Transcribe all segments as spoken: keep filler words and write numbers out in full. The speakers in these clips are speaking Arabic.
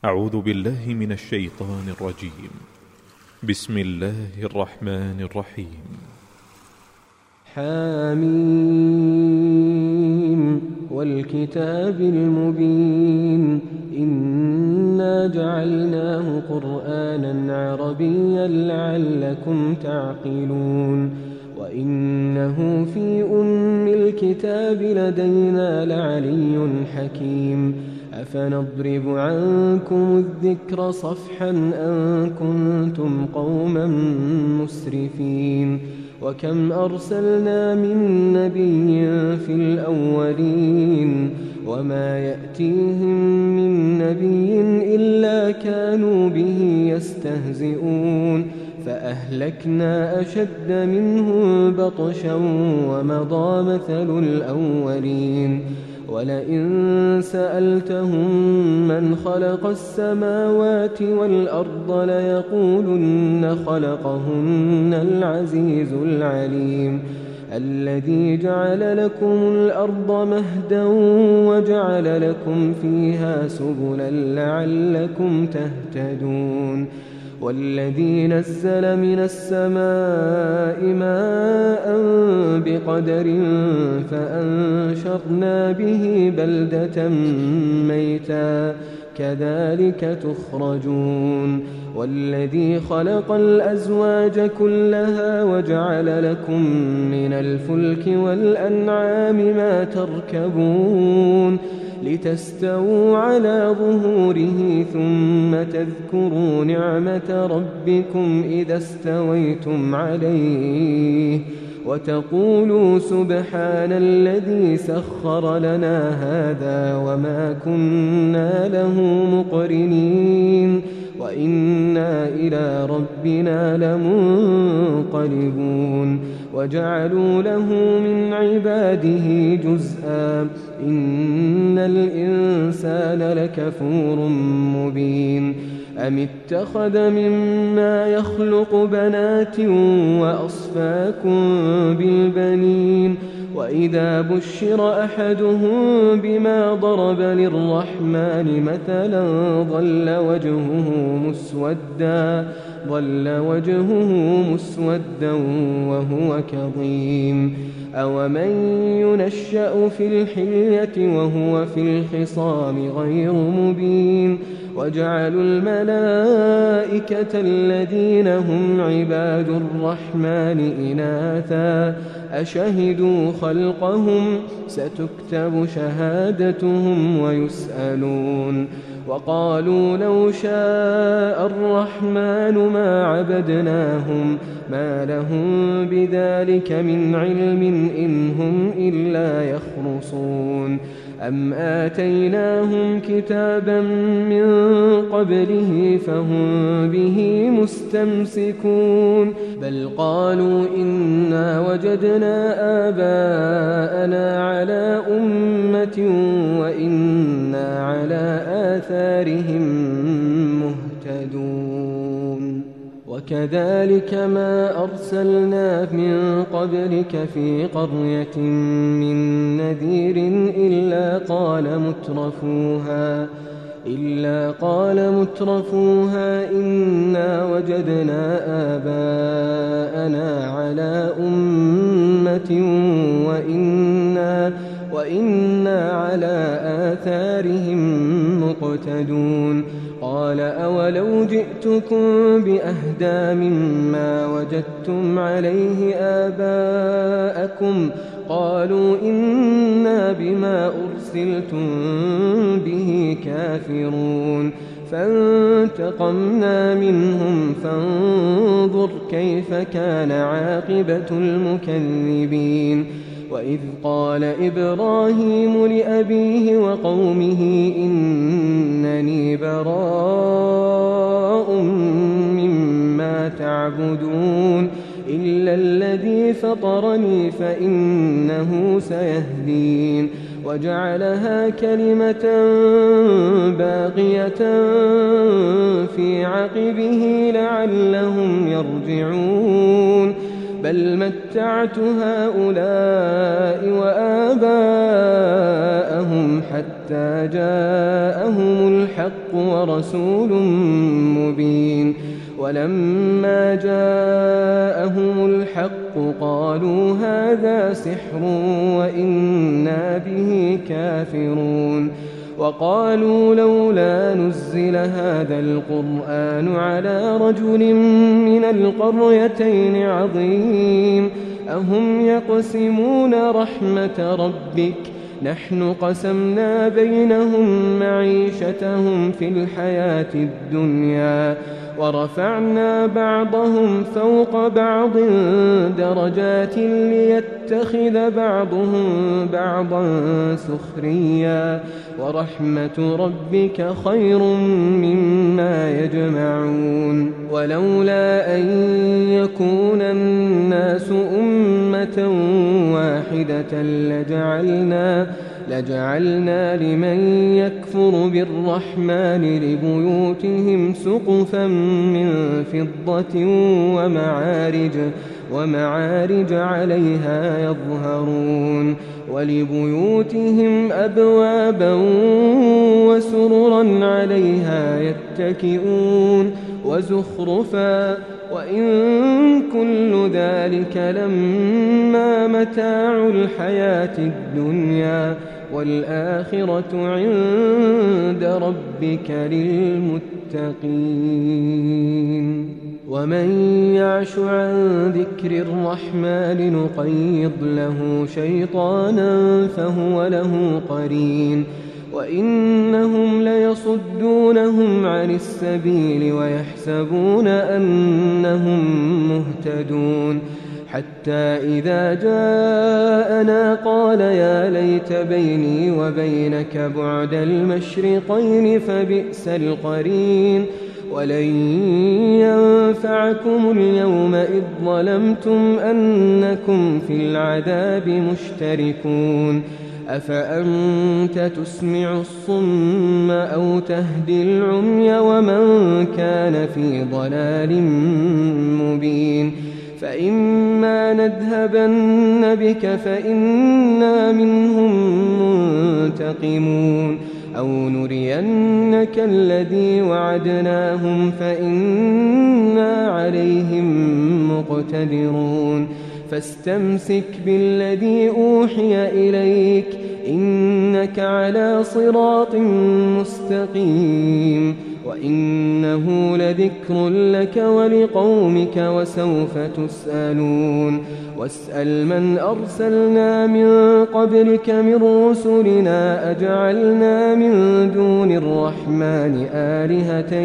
أعوذ بالله من الشيطان الرجيم. بسم الله الرحمن الرحيم. حميم والكتاب المبين إنا جعلناه قرآنا عربيا لعلكم تعقلون وإنه في أم الكتاب لدينا لعلي حكيم أفنضرب عنكم الذكر صفحا أن كنتم قوما مسرفين وكم أرسلنا من نبي في الأولين وما يأتيهم من نبي إلا كانوا به يستهزئون فأهلكنا أشد منهم بطشا ومضى مثل الأولين ولئن سألتهم من خلق السماوات والأرض ليقولن خلقهن العزيز العليم الذي جعل لكم الأرض مهدا وجعل لكم فيها سبلا لعلكم تهتدون والذي نزل من السماء ماء بقدر فأنشرنا به بلدة ميتا كذلك تخرجون والذي خلق الأزواج كلها وجعل لكم من الفلك والأنعام ما تركبون لتستووا على ظهوره ثم تذكروا نعمة ربكم إذا استويتم عليه وتقولوا سبحان الذي سخر لنا هذا وما كنا له مقرنين وإنا إلى ربنا لمنقلبون وجعلوا له من عباده جزءا إن الإنسان لكفور مبين أم اتخذ مما يخلق بنات وأصفاكم بالبنين وإذا بشر أحدهم بما ضرب للرحمن مثلا ظل وجهه مسودا ظل وجهه مسودا وهو كظيم أومن ينشأ في الحلية وهو في الخصام غير مبين وجعلوا الملائكة الذين هم عباد الرحمن إناثا أشهدوا خلقهم ستكتب شهادتهم ويسألون وقالوا لو شاء الرحمن ما عبدناهم ما لهم بذلك من علم إن هم إلا يخرصون أم آتيناهم كتابا من قبله فهم به مستمسكون بل قالوا إنا وجدنا آباءنا على أمة وإنا على آثارهم مهتدون وكذلك ما أرسلنا من قبلك في قرية من نذير إلا قال مترفوها إلا قال مترفوها إنا وجدنا آباءنا على أمة وإنا وإنا على آثارهم مقتدون قال أولو جئتكم بأهدى مما وجدتم عليه آباءكم قالوا إنا بما أرسلتم به كافرون فانتقمنا منهم فانظر كيف كان عاقبة المكذبين وإذ قال إبراهيم لأبيه وقومه إنني براء مما تعبدون إلا الذي فطرني فإنه سيهدين وجعلها كلمة باقية في عقبه لعلهم يرجعون بل متعت هؤلاء وآباءهم حتى جاءهم الحق ورسول مبين ولما جاءهم الحق قالوا هذا سحر وإنا به كافرون وقالوا لولا نزل هذا القرآن على رجل من القريتين عظيم أهم يقسمون رحمة ربك نحن قسمنا بينهم معيشتهم في الحياة الدنيا ورفعنا بعضهم فوق بعض درجات ليتخذ بعضهم بعضا سخريا ورحمة ربك خير مما يجمعون ولولا أن يكون الناس أمة واحدة لجعلنا لجعلنا لمن يكفر بالرحمن لبيوتهم سقفا من فضة ومعارج ومعارج عليها يظهرون ولبيوتهم أبوابا وسررا عليها يتكئون وزخرفا وإن كل ذلك لما متاع الحياة الدنيا والآخرة عند ربك للمتقين ومن يعش عن ذكر الرحمن نقيض له شيطانا فهو له قرين وإنهم ليصدونهم عن السبيل ويحسبون أنهم مهتدون حتى إذا جاءنا قال يا ليت بيني وبينك بعد المشرقين فبئس القرين ولن ينفعكم اليوم إذ ظلمتم أنكم في العذاب مشتركون أفأنت تسمع الصم أو تهدي العمي ومن كان في ضلال مبين فإما نذهبن بك فإنا منهم منتقمون أو نرينك الذي وعدناهم فإنا عليهم مقتدرون فاستمسك بالذي أوحي إليك إنك على صراط مستقيم وإنه لذكر لك ولقومك وسوف تسألون واسأل من أرسلنا من قبلك من رسلنا أجعلنا من دون الرحمن آلهة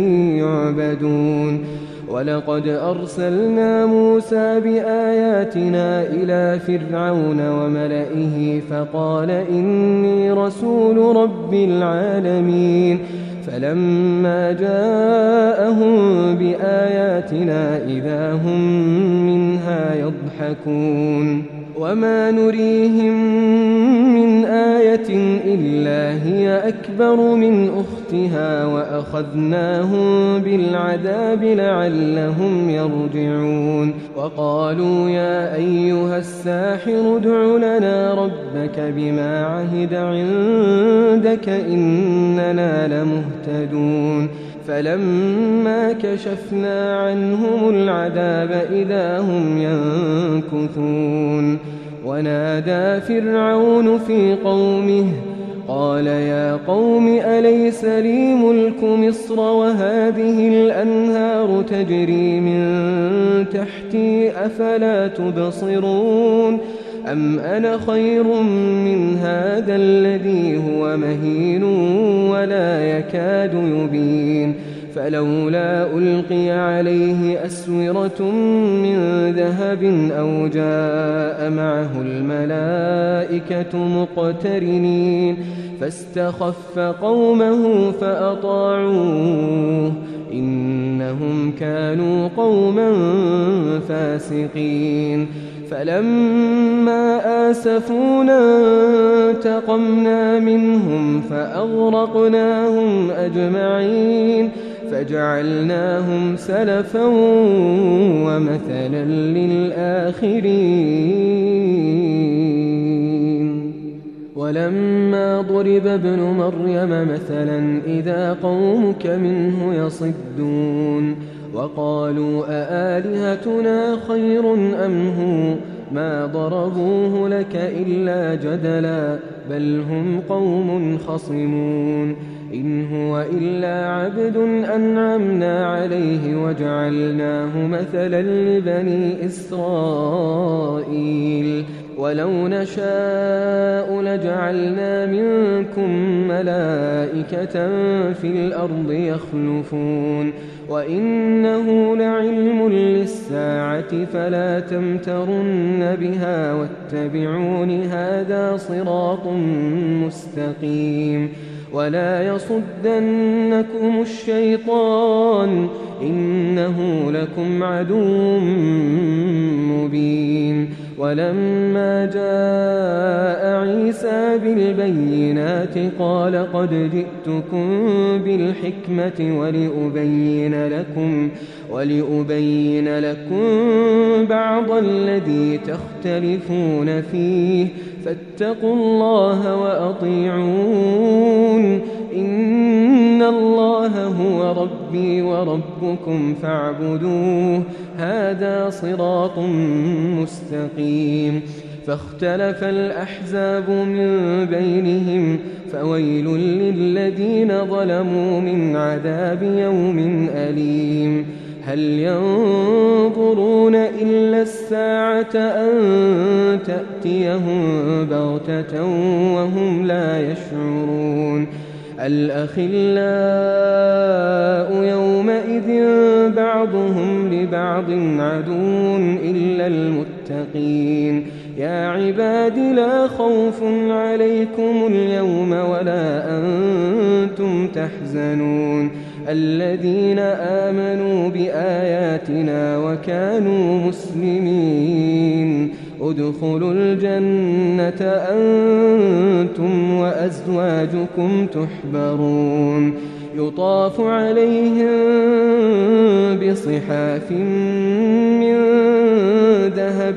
يعبدون ولقد أرسلنا موسى بآياتنا إلى فرعون وملئه فقال إني رسول رب العالمين فلما جاءهم بآياتنا إذا هم منها يضحكون وما نريهم من آية إلا هي أكبر من أختها وأخذناهم بالعذاب لعلهم يرجعون وقالوا يا أيها الساحر ادع لنا ربك بما عهد عندك إننا لمهتدون فلما كشفنا عنهم العذاب إذا هم ينكثون ونادى فرعون في قومه قال يا قوم أليس لي ملك مصر وهذه الأنهار تجري من تحتي أفلا تبصرون أم أنا خير من هذا الذي هو مهين ولا يكاد يبين فلولا ألقي عليه أسورة من ذهب أو جاء معه الملائكة مقترنين فاستخف قومه فأطاعوه إنهم كانوا قوما فاسقين فلما آسفونا انتقمنا منهم فأغرقناهم أجمعين فجعلناهم سلفا ومثلا للآخرين ولما ضرب ابن مريم مثلا إذا قومك منه يصدون وقالوا أآلهتنا خير أم هو ما ضربوه لك إلا جدلا بل هم قوم خصمون إن هو إلا عبد أنعمنا عليه وجعلناه مثلا لبني إسرائيل ولو نشاء لجعلنا منكم ملائكة في الأرض يخلفون وإنه لعلم للساعة فلا تمترن بها واتبعون هذا صراط مستقيم ولا يصدنكم الشيطان إنه لكم عدو مبين ولما جاء عيسى بالبينات قال قد جئتكم بالحكمة ولأبين لكم ولأبين لكم بعض الذي تختلفون فيه فاتقوا الله وأطيعون إن الله هو ربي وربكم فاعبدوه هذا صراط مستقيم فاختلف الأحزاب من بينهم فويل للذين ظلموا من عذاب يوم أليم هل ينظرون إلا الساعة أن تأتيهم بغتة وهم لا يشعرون الأخلاء يومئذ بعضهم لبعض عدو إلا المتقين يا عباد لا خوف عليكم اليوم ولا أنتم تحزنون الذين آمنوا بآياتنا وكانوا مسلمين ادخلوا الجنة أنتم وأزواجكم تحبرون يطاف عليهم بصحاف من ذهب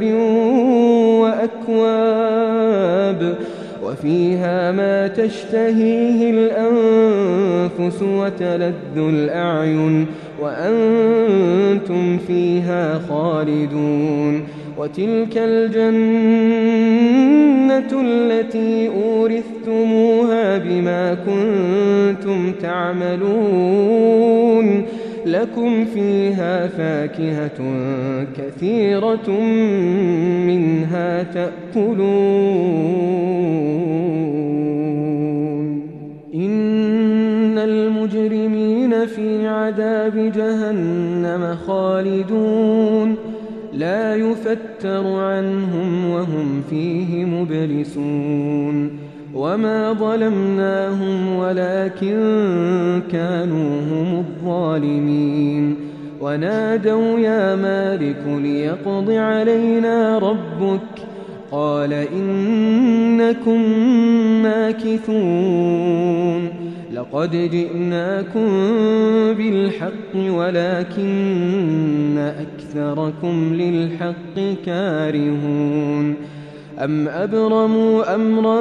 وأكواب وفيها ما تشتهيه الأنفس وتلذ الأعين وأنتم فيها خالدون وتلك الجنة التي أورثتموها بما كنتم تعملون لكم فيها فاكهة كثيرة منها تأكلون إن المجرمين في عذاب جهنم خالدون لا يفتر عنهم وهم فيه مبلسون وما ظلمناهم ولكن كانوا هم الظالمين ونادوا يا مالك ليقض علينا ربك قال إنكم ماكثون لقد جئناكم بالحق ولكن أكثركم للحق كارهون أم أبرموا أمرا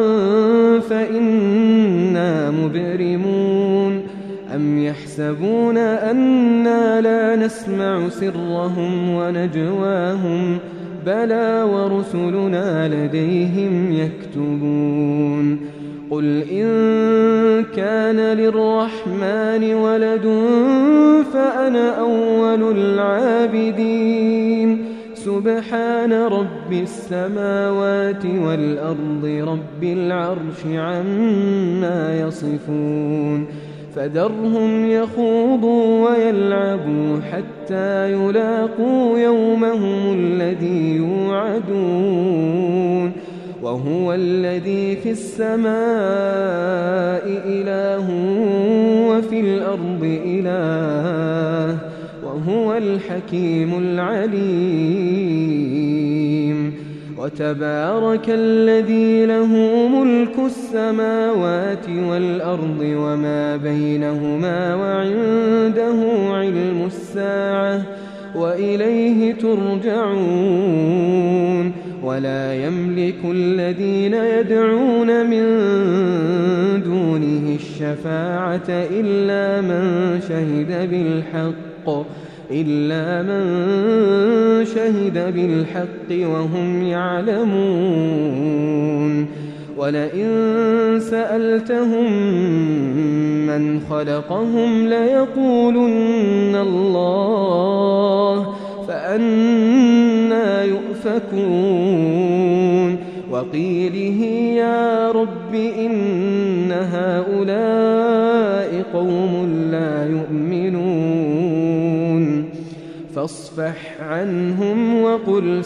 فإنا مبرمون أم يحسبون أنا لا نسمع سرهم ونجواهم بلى ورسلنا لديهم يكتبون قل إن كان للرحمن ولد فأنا أول العابدين سبحان رب السماوات والأرض رب العرش عما يصفون فذرهم يخوضوا ويلعبوا حتى يلاقوا يومهم الذي يوعدون وهو الذي في السماء إله وفي الأرض إله وهو الحكيم العليم وتبارك الذي له ملك السماوات والأرض وما بينهما وعنده علم الساعة وإليه ترجعون ولا يملك الذين يدعون من دونه الشفاعة إلا من شهد بالحق إلا من شهد بالحق وهم يعلمون ولئن سألتهم من خلقهم ليقولن الله فأنى يؤفكون وقيله يا رب إن هؤلاء قوم لا يؤمنون فاصفح عنهم وقل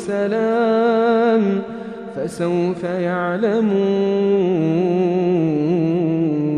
سلام فسوف يعلمون.